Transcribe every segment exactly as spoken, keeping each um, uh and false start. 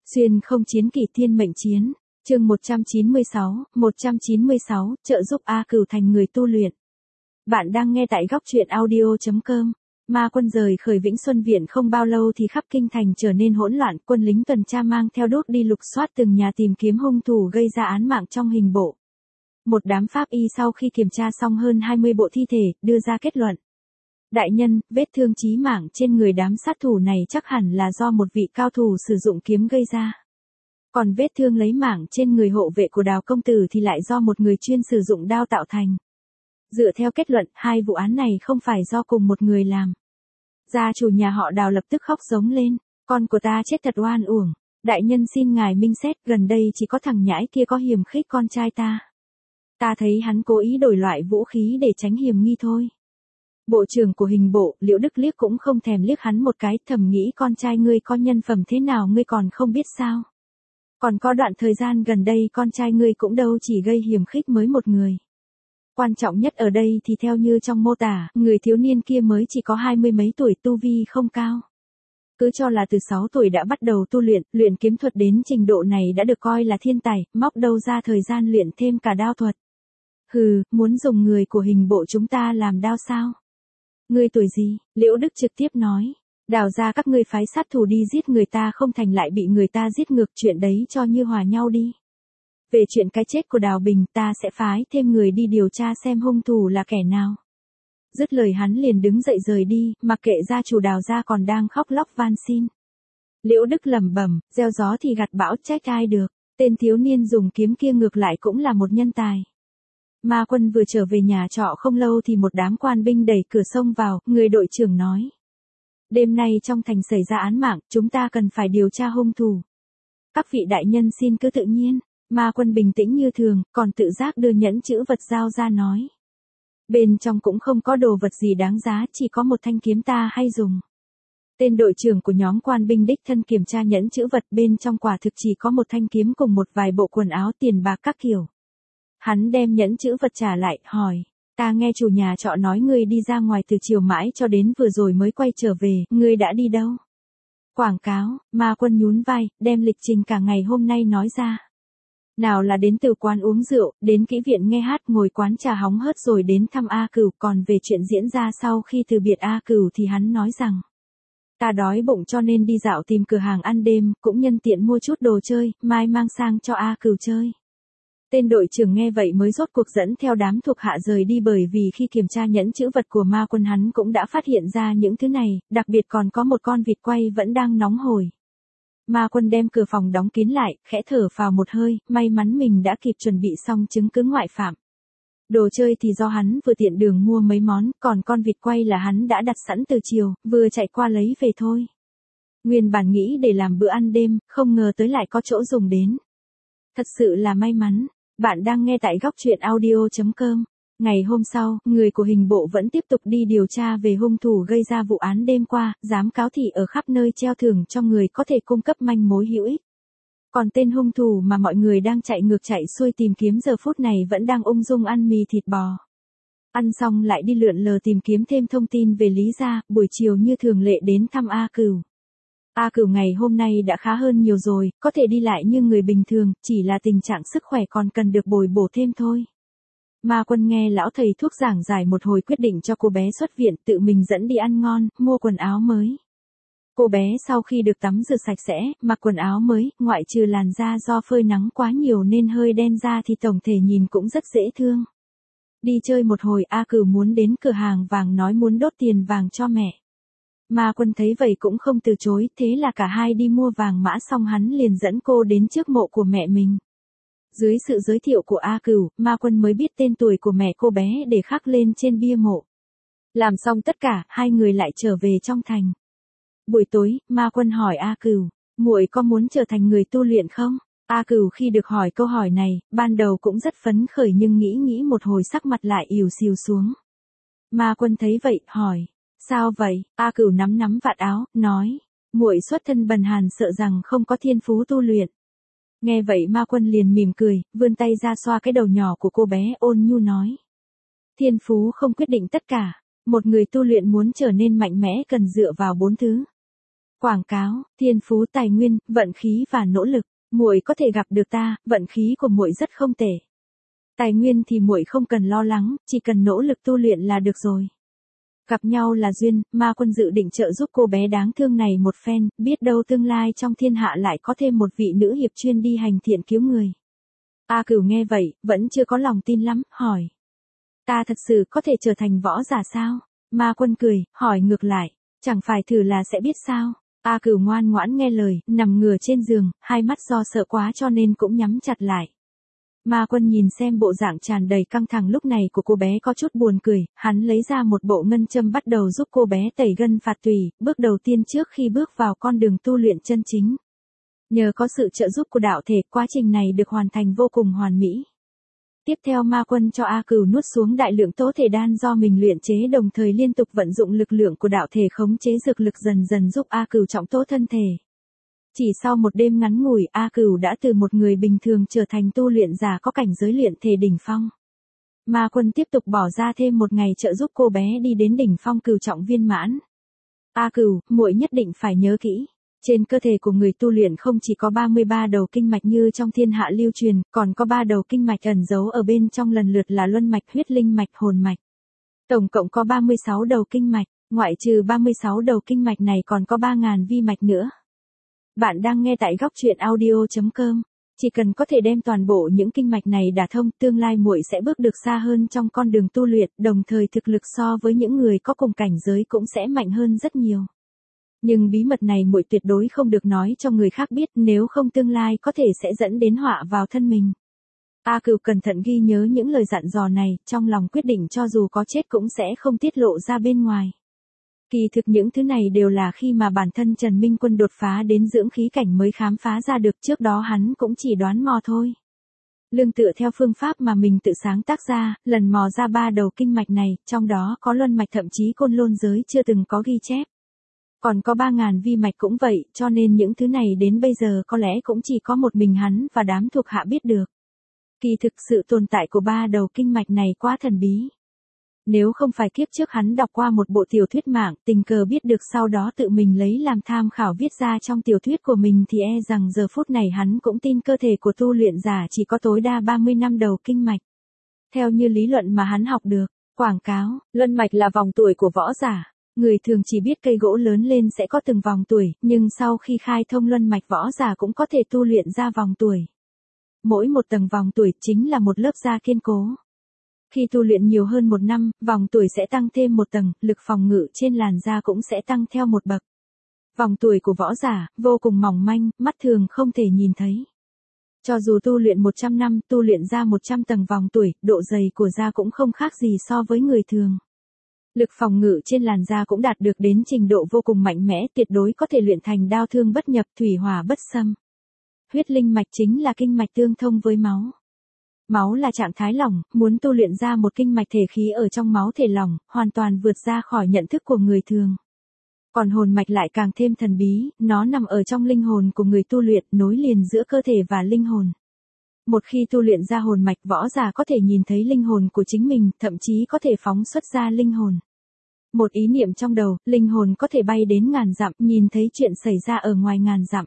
Xuyên không chiến kỳ thiên mệnh chiến, chương một trăm chín mươi sáu, một trăm chín mươi sáu, trợ giúp A Cửu thành người tu luyện. Bạn đang nghe tại góc truyện audio chấm com. Ma quân rời khởi Vĩnh Xuân Viện không bao lâu thì khắp kinh thành trở nên hỗn loạn, quân lính tuần tra mang theo đuốc đi lục soát từng nhà tìm kiếm hung thủ gây ra án mạng trong hình bộ. Một đám pháp y sau khi kiểm tra xong hơn hai mươi bộ thi thể, đưa ra kết luận. Đại nhân, vết thương chí mạng trên người đám sát thủ này chắc hẳn là do một vị cao thủ sử dụng kiếm gây ra. Còn vết thương lấy mạng trên người hộ vệ của Đào công tử thì lại do một người chuyên sử dụng đao tạo thành. Dựa theo kết luận, hai vụ án này không phải do cùng một người làm. Gia chủ nhà họ Đào lập tức khóc giống lên, con của ta chết thật oan uổng, đại nhân xin ngài minh xét, gần đây chỉ có thằng nhãi kia có hiềm khích con trai ta. Ta thấy hắn cố ý đổi loại vũ khí để tránh hiềm nghi thôi. Bộ trưởng của hình bộ, Liễu Đức liếc cũng không thèm liếc hắn một cái, thầm nghĩ con trai ngươi có nhân phẩm thế nào ngươi còn không biết sao. Còn có đoạn thời gian gần đây con trai ngươi cũng đâu chỉ gây hiềm khích mới một người. Quan trọng nhất ở đây thì theo như trong mô tả, người thiếu niên kia mới chỉ có hai mươi mấy tuổi, tu vi không cao. Cứ cho là từ sáu tuổi đã bắt đầu tu luyện, luyện kiếm thuật đến trình độ này đã được coi là thiên tài, móc đâu ra thời gian luyện thêm cả đao thuật. Hừ, muốn dùng người của hình bộ chúng ta làm đao sao? Ngươi tuổi gì? Liễu Đức trực tiếp nói. Đào ra các ngươi phái sát thủ đi giết người ta không thành lại bị người ta giết ngược, chuyện đấy cho như hòa nhau đi. Về chuyện cái chết của Đào Bình ta sẽ phái thêm người đi điều tra xem hung thủ là kẻ nào. Dứt lời hắn liền đứng dậy rời đi, mặc kệ gia chủ Đào ra còn đang khóc lóc van xin. Liễu Đức lẩm bẩm, gieo gió thì gặt bão, trách ai được, tên thiếu niên dùng kiếm kia ngược lại cũng là một nhân tài. Ma quân vừa trở về nhà trọ không lâu thì một đám quan binh đẩy cửa xông vào, người đội trưởng nói. Đêm nay trong thành xảy ra án mạng, chúng ta cần phải điều tra hung thủ. Các vị đại nhân xin cứ tự nhiên. Ma quân bình tĩnh như thường, còn tự giác đưa nhẫn chữ vật giao ra nói. Bên trong cũng không có đồ vật gì đáng giá, chỉ có một thanh kiếm ta hay dùng. Tên đội trưởng của nhóm quan binh đích thân kiểm tra nhẫn chữ vật, bên trong quả thực chỉ có một thanh kiếm cùng một vài bộ quần áo, tiền bạc các kiểu. Hắn đem nhẫn chữ vật trả lại, hỏi. Ta nghe chủ nhà trọ nói ngươi đi ra ngoài từ chiều mãi cho đến vừa rồi mới quay trở về, ngươi đã đi đâu? Quảng cáo, ma quân nhún vai, đem lịch trình cả ngày hôm nay nói ra. Nào là đến từ quán uống rượu, đến kỹ viện nghe hát, ngồi quán trà hóng hớt, rồi đến thăm A Cửu, còn về chuyện diễn ra sau khi từ biệt A Cửu thì hắn nói rằng. Ta đói bụng cho nên đi dạo tìm cửa hàng ăn đêm, cũng nhân tiện mua chút đồ chơi, mai mang sang cho A Cửu chơi. Tên đội trưởng nghe vậy mới rốt cuộc dẫn theo đám thuộc hạ rời đi, bởi vì khi kiểm tra nhẫn chữ vật của ma quân hắn cũng đã phát hiện ra những thứ này, đặc biệt còn có một con vịt quay vẫn đang nóng hổi. Ma quân đem cửa phòng đóng kín lại, khẽ thở phào một hơi, may mắn mình đã kịp chuẩn bị xong chứng cứ ngoại phạm. Đồ chơi thì do hắn vừa tiện đường mua mấy món, còn con vịt quay là hắn đã đặt sẵn từ chiều, vừa chạy qua lấy về thôi. Nguyên bản nghĩ để làm bữa ăn đêm, không ngờ tới lại có chỗ dùng đến. Thật sự là may mắn. Bạn đang nghe tại góc truyện audio chấm com. Ngày hôm sau, người của hình bộ vẫn tiếp tục đi điều tra về hung thủ gây ra vụ án đêm qua, giám cáo thị ở khắp nơi treo thưởng cho người có thể cung cấp manh mối hữu ích. Còn tên hung thủ mà mọi người đang chạy ngược chạy xuôi tìm kiếm giờ phút này vẫn đang ung dung ăn mì thịt bò. Ăn xong lại đi lượn lờ tìm kiếm thêm thông tin về Lý gia, buổi chiều như thường lệ đến thăm A Cửu. A Cửu ngày hôm nay đã khá hơn nhiều rồi, có thể đi lại như người bình thường, chỉ là tình trạng sức khỏe còn cần được bồi bổ thêm thôi. Ma quân nghe lão thầy thuốc giảng giải một hồi, quyết định cho cô bé xuất viện, tự mình dẫn đi ăn ngon, mua quần áo mới. Cô bé sau khi được tắm rửa sạch sẽ, mặc quần áo mới, ngoại trừ làn da do phơi nắng quá nhiều nên hơi đen da thì tổng thể nhìn cũng rất dễ thương. Đi chơi một hồi, A Cửu muốn đến cửa hàng vàng nói muốn đốt tiền vàng cho mẹ. Ma quân thấy vậy cũng không từ chối, thế là cả hai đi mua vàng mã xong hắn liền dẫn cô đến trước mộ của mẹ mình. Dưới sự giới thiệu của A Cửu, ma quân mới biết tên tuổi của mẹ cô bé để khắc lên trên bia mộ. Làm xong tất cả, hai người lại trở về trong thành. Buổi tối, ma quân hỏi A Cửu, muội có muốn trở thành người tu luyện không? A Cửu khi được hỏi câu hỏi này, ban đầu cũng rất phấn khởi nhưng nghĩ nghĩ một hồi sắc mặt lại ỉu xìu xuống. Ma quân thấy vậy, hỏi. Sao vậy? A Cửu nắm nắm vạt áo, nói. Muội xuất thân bần hàn sợ rằng không có thiên phú tu luyện. Nghe vậy ma quân liền mỉm cười, vươn tay ra xoa cái đầu nhỏ của cô bé, ôn nhu nói. Thiên phú không quyết định tất cả. Một người tu luyện muốn trở nên mạnh mẽ cần dựa vào bốn thứ. Quảng cáo, thiên phú tài nguyên, vận khí và nỗ lực, muội có thể gặp được ta, vận khí của muội rất không tệ. Tài nguyên thì muội không cần lo lắng, chỉ cần nỗ lực tu luyện là được rồi. Gặp nhau là duyên, Ma Quân dự định trợ giúp cô bé đáng thương này một phen, biết đâu tương lai trong thiên hạ lại có thêm một vị nữ hiệp chuyên đi hành thiện cứu người. A Cửu nghe vậy, vẫn chưa có lòng tin lắm, hỏi. Ta thật sự có thể trở thành võ giả sao? Ma Quân cười, hỏi ngược lại, chẳng phải thử là sẽ biết sao? A Cửu ngoan ngoãn nghe lời, nằm ngửa trên giường, hai mắt do sợ quá cho nên cũng nhắm chặt lại. Ma Quân nhìn xem bộ dạng tràn đầy căng thẳng lúc này của cô bé có chút buồn cười, hắn lấy ra một bộ ngân châm bắt đầu giúp cô bé tẩy gân phạt tùy, bước đầu tiên trước khi bước vào con đường tu luyện chân chính. Nhờ có sự trợ giúp của đạo thể, quá trình này được hoàn thành vô cùng hoàn mỹ. Tiếp theo Ma Quân cho A Cửu nuốt xuống đại lượng tố thể đan do mình luyện chế, đồng thời liên tục vận dụng lực lượng của đạo thể khống chế dược lực dần dần giúp A Cửu trọng tố thân thể. Chỉ sau một đêm ngắn ngủi, A Cửu đã từ một người bình thường trở thành tu luyện giả có cảnh giới luyện thể đỉnh phong. Ma Quân tiếp tục bỏ ra thêm một ngày trợ giúp cô bé đi đến đỉnh phong cửu trọng viên mãn. A Cửu, muội nhất định phải nhớ kỹ. Trên cơ thể của người tu luyện không chỉ có ba mươi ba đầu kinh mạch như trong thiên hạ lưu truyền, còn có ba đầu kinh mạch ẩn giấu ở bên trong lần lượt là luân mạch, huyết linh mạch, hồn mạch. Tổng cộng có ba mươi sáu đầu kinh mạch, ngoại trừ ba mươi sáu đầu kinh mạch này còn có ba nghìn vi mạch nữa. Bạn đang nghe tại góc truyện audio chấm com. Chỉ cần có thể đem toàn bộ những kinh mạch này đả thông, tương lai muội sẽ bước được xa hơn trong con đường tu luyện, đồng thời thực lực so với những người có cùng cảnh giới cũng sẽ mạnh hơn rất nhiều. Nhưng bí mật này muội tuyệt đối không được nói cho người khác biết, nếu không tương lai có thể sẽ dẫn đến họa vào thân mình. A Cửu cẩn thận ghi nhớ những lời dặn dò này, trong lòng quyết định cho dù có chết cũng sẽ không tiết lộ ra bên ngoài. Kỳ thực những thứ này đều là khi mà bản thân Trần Minh Quân đột phá đến dưỡng khí cảnh mới khám phá ra được, trước đó hắn cũng chỉ đoán mò thôi. Lương tựa theo phương pháp mà mình tự sáng tác ra, lần mò ra ba đầu kinh mạch này, trong đó có luân mạch thậm chí côn lôn giới chưa từng có ghi chép. Còn có ba nghìn vi mạch cũng vậy, cho nên những thứ này đến bây giờ có lẽ cũng chỉ có một mình hắn và đám thuộc hạ biết được. Kỳ thực sự tồn tại của ba đầu kinh mạch này quá thần bí. Nếu không phải kiếp trước hắn đọc qua một bộ tiểu thuyết mạng, tình cờ biết được sau đó tự mình lấy làm tham khảo viết ra trong tiểu thuyết của mình thì e rằng giờ phút này hắn cũng tin cơ thể của tu luyện giả chỉ có tối đa ba mươi năm đầu kinh mạch. Theo như lý luận mà hắn học được, quảng cáo, luân mạch là vòng tuổi của võ giả. Người thường chỉ biết cây gỗ lớn lên sẽ có từng vòng tuổi, nhưng sau khi khai thông luân mạch võ giả cũng có thể tu luyện ra vòng tuổi. Mỗi một tầng vòng tuổi chính là một lớp da kiên cố. Khi tu luyện nhiều hơn một năm, vòng tuổi sẽ tăng thêm một tầng, lực phòng ngự trên làn da cũng sẽ tăng theo một bậc. Vòng tuổi của võ giả, vô cùng mỏng manh, mắt thường không thể nhìn thấy. Cho dù tu luyện một trăm năm, tu luyện ra một trăm tầng vòng tuổi, độ dày của da cũng không khác gì so với người thường. Lực phòng ngự trên làn da cũng đạt được đến trình độ vô cùng mạnh mẽ, tuyệt đối có thể luyện thành đao thương bất nhập, thủy hỏa bất xâm. Huyết linh mạch chính là kinh mạch tương thông với máu. Máu là trạng thái lỏng, muốn tu luyện ra một kinh mạch thể khí ở trong máu thể lỏng, hoàn toàn vượt ra khỏi nhận thức của người thường. Còn hồn mạch lại càng thêm thần bí, nó nằm ở trong linh hồn của người tu luyện, nối liền giữa cơ thể và linh hồn. Một khi tu luyện ra hồn mạch, võ giả có thể nhìn thấy linh hồn của chính mình, thậm chí có thể phóng xuất ra linh hồn. Một ý niệm trong đầu, linh hồn có thể bay đến ngàn dặm, nhìn thấy chuyện xảy ra ở ngoài ngàn dặm.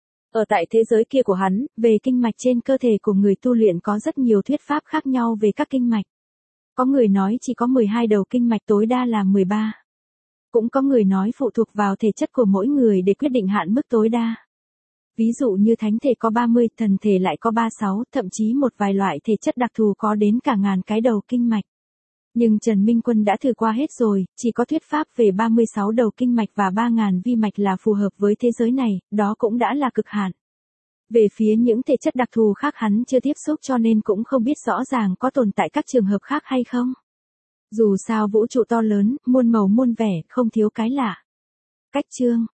Ở tại thế giới kia của hắn, về kinh mạch trên cơ thể của người tu luyện có rất nhiều thuyết pháp khác nhau về các kinh mạch. Có người nói chỉ có mười hai đầu kinh mạch, tối đa là mười ba. Cũng có người nói phụ thuộc vào thể chất của mỗi người để quyết định hạn mức tối đa. Ví dụ như thánh thể có ba mươi, thần thể lại có ba mươi sáu, thậm chí một vài loại thể chất đặc thù có đến cả ngàn cái đầu kinh mạch. Nhưng Trần Minh Quân đã thử qua hết rồi, chỉ có thuyết pháp về ba mươi sáu đầu kinh mạch và ba nghìn vi mạch là phù hợp với thế giới này, đó cũng đã là cực hạn. Về phía những thể chất đặc thù khác hắn chưa tiếp xúc cho nên cũng không biết rõ ràng có tồn tại các trường hợp khác hay không. Dù sao vũ trụ to lớn, muôn màu muôn vẻ, không thiếu cái lạ. Cách chương